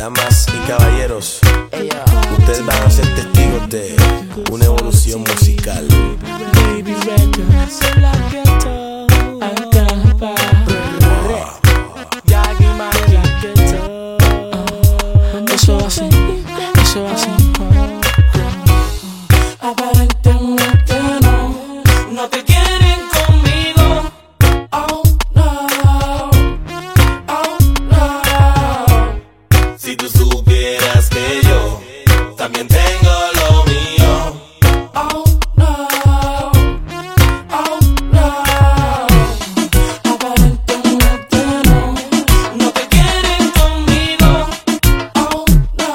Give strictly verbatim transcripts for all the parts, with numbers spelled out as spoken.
Damas y caballeros, ustedes van a ser testigos de una evolución musical. Baby Records, Acampa, Yagi Magi, eso así, eso así. Aparentemente no, no te quieren conmigo. Oh no, oh no. Si tú supieras que yo también tengo lo mío. Oh no, oh no. Aparentemente no, no te quieren conmigo. Oh no,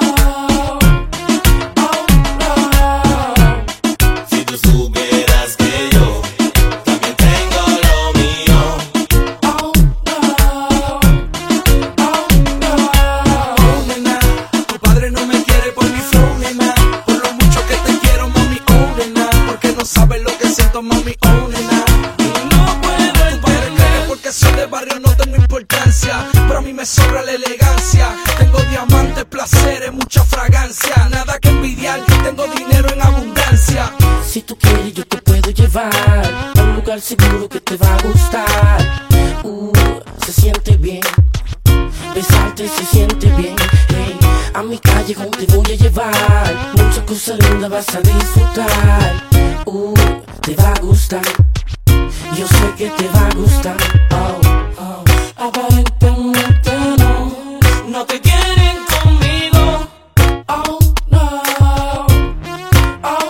oh no. Si tú supieras que yo también tengo lo mío. Oh no, oh no. Nena, tu padre no me quiere por mi flow, nena. Por lo mucho que te quiero, mami, oh, nena. Porque no sabes lo que siento, mami, oh, nena. Y no puedo Tu padre cree que porque soy de barrio no tengo importancia, pero a mí me sobra la elegancia. Tengo diamantes, placeres, mucha fragancia. Nada que envidiar, tengo dinero en abundancia. Si tú quieres yo te puedo llevar a un lugar seguro que te va a gustar. Uh, se siente bien, besarte se siente bien. Hey, a mi callejón te voy a llevar, muchas cosas lindas vas a disfrutar. Uh, te va a gustar, yo sé que te va a gustar. Oh, oh. Aparentemente no, no te quieren conmigo. Oh no, oh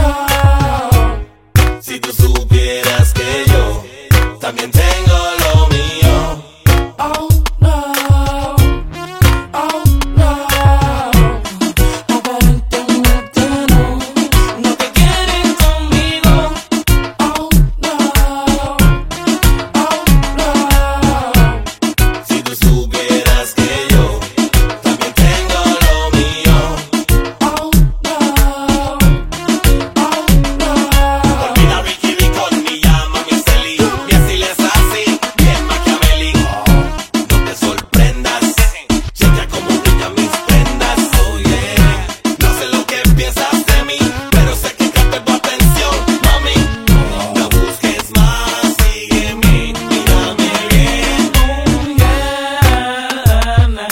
no. Si tú supieras que yo también tengo lo mío. Oh no, oh no. Aparentemente no, no te quieren conmigo. Oh no, oh no. Si tú supieras que yo también tengo lo mío. Oh no, oh no. Olvida Ricky Ricón, me llama mi Celi. Mi así es así, bien maquiavélico. No te sorprendas, checa como brillan mis prendas. Oh yeah, no sé lo que piensas de mí, pero sé que capto tu atención, mami. No busques más, sígueme, mírame bien. Oh yeah, na,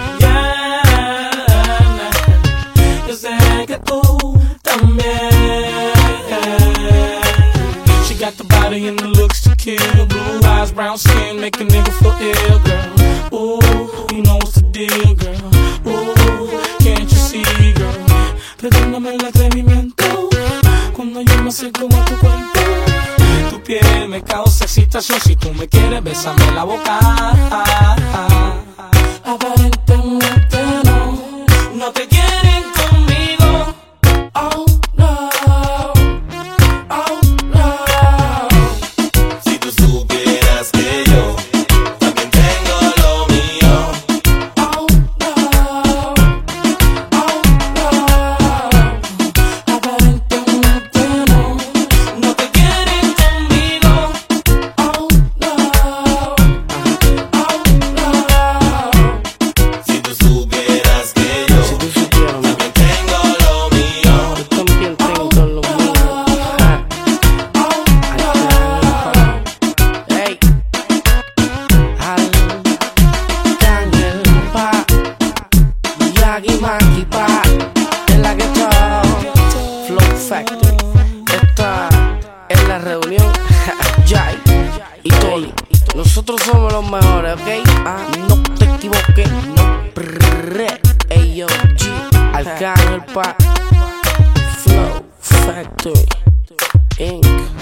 yeah, na. Yo sé que tú también. She got the body and the looks to kill. Blue eyes, brown skin, make a nigga feel ill, girl. Ooh, you know what's the deal, girl. Ooh, can't you see, girl? Perdóname el atrevimiento cuando yo me acerco a tu cuerpo. Tu piel me causa excitación. Si tú me quieres, bésame la boca. Aparentemente no, no te quieren conmigo. Oh no, oh no. Si tú supieras que yo también tengo lo mío. Oh no, oh no. Aparentemente no, no te quieren conmigo. Oh no, oh no. Si tú supieras que yo Si tú supieras, también tengo lo mío. yo también tengo lo mío. Ja. Hey, Acampa, Yagi Magi pa, es la que está Flow Factory. Esta es la reunión. Jai y Tony. Nosotros somos los mejores, ¿ok? Ah, no te equivoques, no. Prrrr. Ey, yo, G, Acampa, Flow Factory, Inc